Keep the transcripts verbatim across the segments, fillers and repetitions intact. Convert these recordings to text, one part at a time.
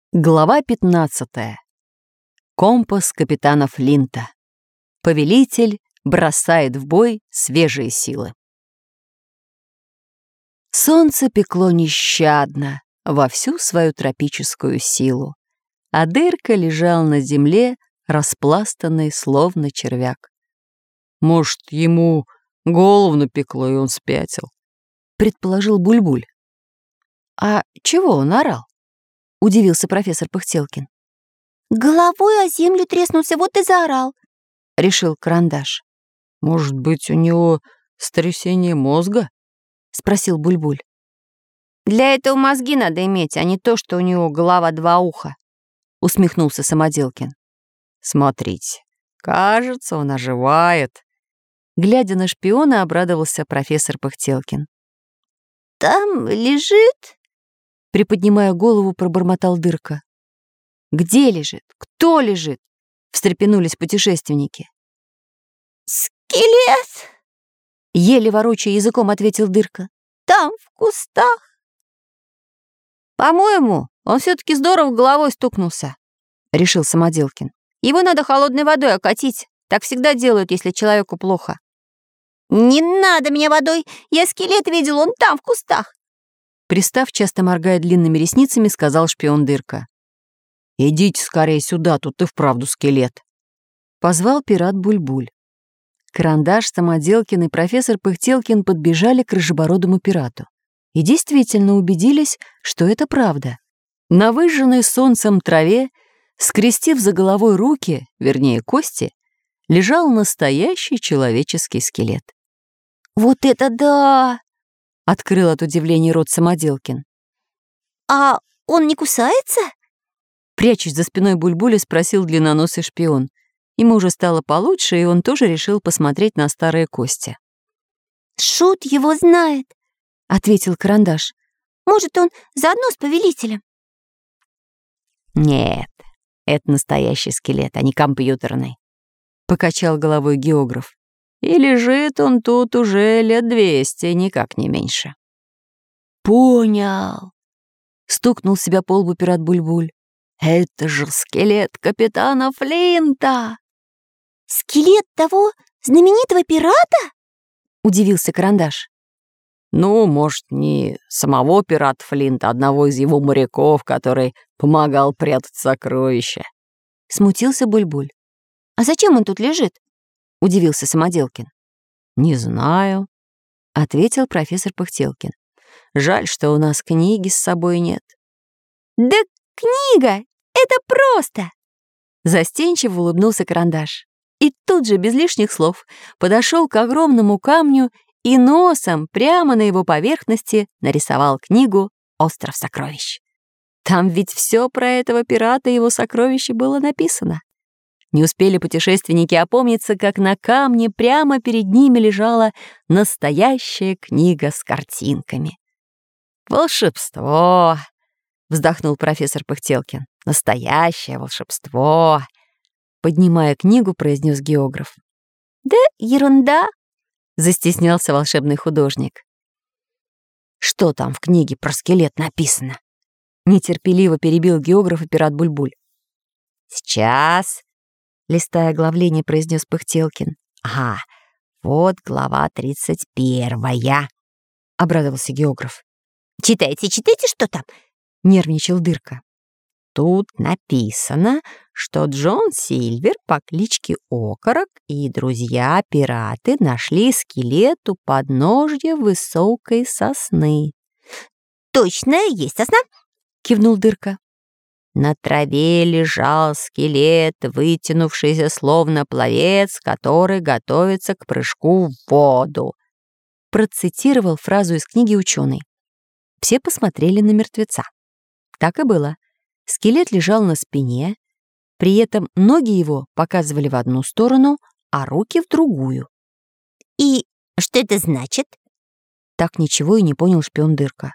Глава пятнадцатая. Компас капитана Флинта. Повелитель бросает в бой свежие силы. Солнце пекло нещадно во всю свою тропическую силу, а Дырка лежал на земле, распластанный, словно червяк. «Может, ему голову напекло, и он спятил», — предположил Бульбуль. «А чего он орал?» — удивился профессор Пыхтелкин. «Головой о землю треснулся, вот и заорал», — решил Карандаш. «Может быть, у него сотрясение мозга?» — спросил Бульбуль. «Для этого мозги надо иметь, а не то, что у него голова два уха», — усмехнулся Самоделкин. «Смотрите, кажется, он оживает», — глядя на шпиона, обрадовался профессор Пыхтелкин. «Там лежит...» — приподнимая голову, пробормотал Дырка. «Где лежит? Кто лежит?» — встрепенулись путешественники. «Скелет!» — еле ворочая языком ответил Дырка. «Там, в кустах». «По-моему, он все-таки здорово головой стукнулся», — решил Самоделкин. «Его надо холодной водой окатить. Так всегда делают, если человеку плохо». «Не надо меня водой! Я скелет видел, он там, в кустах!» Пристав, часто моргая длинными ресницами, сказал шпион Дырка. «Идите скорее сюда, тут и вправду скелет», — позвал пират Бульбуль. Карандаш, Самоделкин и профессор Пыхтелкин подбежали к рыжебородому пирату и действительно убедились, что это правда. На выжженной солнцем траве, скрестив за головой руки, вернее кости, лежал настоящий человеческий скелет. «Вот это да!» — открыл от удивления рот Самоделкин. «А он не кусается?» Прячась за спиной Бульбуля, спросил длинноносый шпион. Ему уже стало получше, и он тоже решил посмотреть на старые кости. «Шут его знает», — ответил Карандаш. «Может, он заодно с повелителем?» «Нет, это настоящий скелет, а не компьютерный», — покачал головой географ. «И лежит он тут уже лет двести, никак не меньше». «Понял», — стукнул себя по лбу пират Бульбуль. «Это же скелет капитана Флинта!» «Скелет того знаменитого пирата?» — удивился Карандаш. «Ну, может, не самого пирата Флинта, а одного из его моряков, который помогал прятать сокровища», — смутился Бульбуль. «А зачем он тут лежит?» — удивился Самоделкин. «Не знаю», — ответил профессор Пыхтелкин. «Жаль, что у нас книги с собой нет». «Да книга! Это просто!» Застенчиво улыбнулся Карандаш. И тут же, без лишних слов, подошел к огромному камню и носом прямо на его поверхности нарисовал книгу «Остров сокровищ». Там ведь все про этого пирата и его сокровища было написано. Не успели путешественники опомниться, как на камне прямо перед ними лежала настоящая книга с картинками. «Волшебство!» — вздохнул профессор Пыхтелкин. «Настоящее волшебство!» — поднимая книгу, произнес географ. «Да ерунда!» — застеснялся волшебный художник. «Что там в книге про скелет написано?» — нетерпеливо перебил географ и пират Бульбуль. «Сейчас!» — листая оглавление, произнес Пыхтелкин. «Ага, вот глава тридцать первая!» — обрадовался географ. «Читайте, читайте, что там!» — нервничал Дырка. «Тут написано, что Джон Сильвер по кличке Окорок и друзья-пираты нашли скелет у подножья высокой сосны». «Точно, есть сосна!» — кивнул Дырка. «На траве лежал скелет, вытянувшийся словно пловец, который готовится к прыжку в воду», — процитировал фразу из книги ученый. Все посмотрели на мертвеца. Так и было. Скелет лежал на спине, при этом ноги его показывали в одну сторону, а руки в другую. «И что это значит?» Так ничего и не понял шпион Дырка.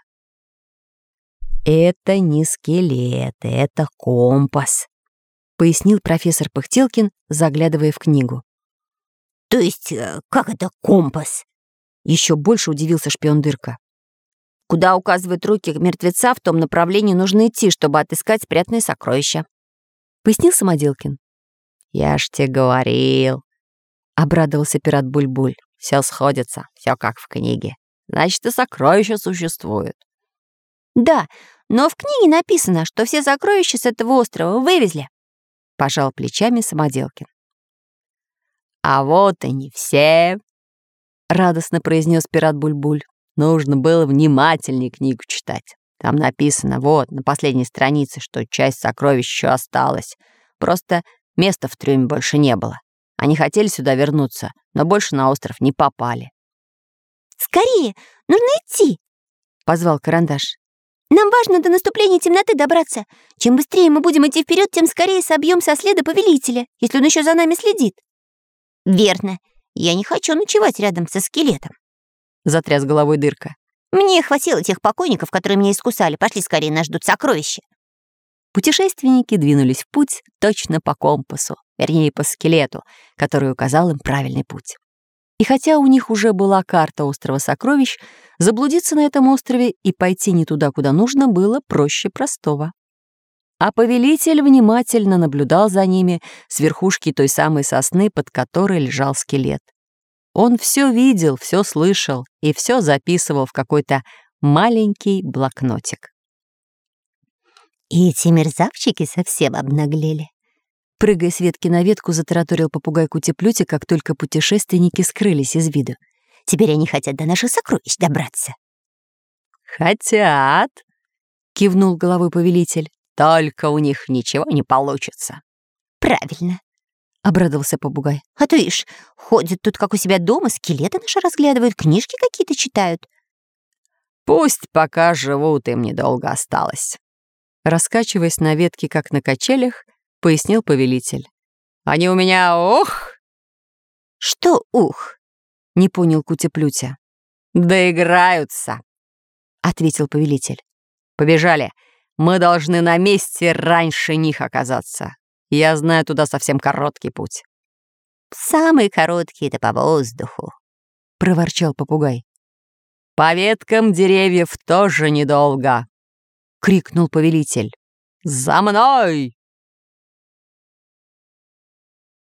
«Это не скелет, это компас», — пояснил профессор Пыхтелкин, заглядывая в книгу. «То есть как это компас?» Еще больше удивился шпион Дырка. Куда указывают руки мертвеца, в том направлении нужно идти, чтобы отыскать спрятанные сокровища», — пояснил Самоделкин. «Я ж тебе говорил», — обрадовался пират Буль-Буль. «Все сходится, все как в книге. Значит, и сокровища существуют». «Да, но в книге написано, что все сокровища с этого острова вывезли», — пожал плечами Самоделкин. «А вот и не все», — радостно произнес пират Буль-Буль. «Нужно было внимательнее книгу читать. Там написано, вот, на последней странице, что часть сокровищ еще осталась. Просто места в трюме больше не было. Они хотели сюда вернуться, но больше на остров не попали». «Скорее, нужно идти», — позвал Карандаш. «Нам важно до наступления темноты добраться. Чем быстрее мы будем идти вперед, тем скорее собьем со следа повелителя, если он еще за нами следит». «Верно. Я не хочу ночевать рядом со скелетом», — затряс головой Дырка. «Мне хватило тех покойников, которые меня искусали. Пошли скорее, нас ждут сокровища». Путешественники двинулись в путь точно по компасу, вернее, по скелету, который указал им правильный путь. И хотя у них уже была карта острова Сокровищ, заблудиться на этом острове и пойти не туда, куда нужно, было проще простого. А повелитель внимательно наблюдал за ними с верхушки той самой сосны, под которой лежал скелет. Он все видел, все слышал и все записывал в какой-то маленький блокнотик. «И эти мерзавчики совсем обнаглели», — прыгая с ветки на ветку, затараторил попугай Кути-Плюти, как только путешественники скрылись из виду. «Теперь они хотят до наших сокровищ добраться». «Хотят», — кивнул головой повелитель, — «только у них ничего не получится». «Правильно», — обрадовался попугай. «А то ишь, ходят тут как у себя дома, скелеты наши разглядывают, книжки какие-то читают». «Пусть пока живут, им недолго осталось». Раскачиваясь на ветке, как на качелях, пояснил повелитель. «Они у меня, ох!» «Что ух?» — не понял Кути-Плютя. «Доиграются», — ответил повелитель. «Побежали. Мы должны на месте раньше них оказаться. Я знаю туда совсем короткий путь». «Самый короткий — это по воздуху», — проворчал попугай. «По веткам деревьев тоже недолго», — крикнул повелитель. «За мной!»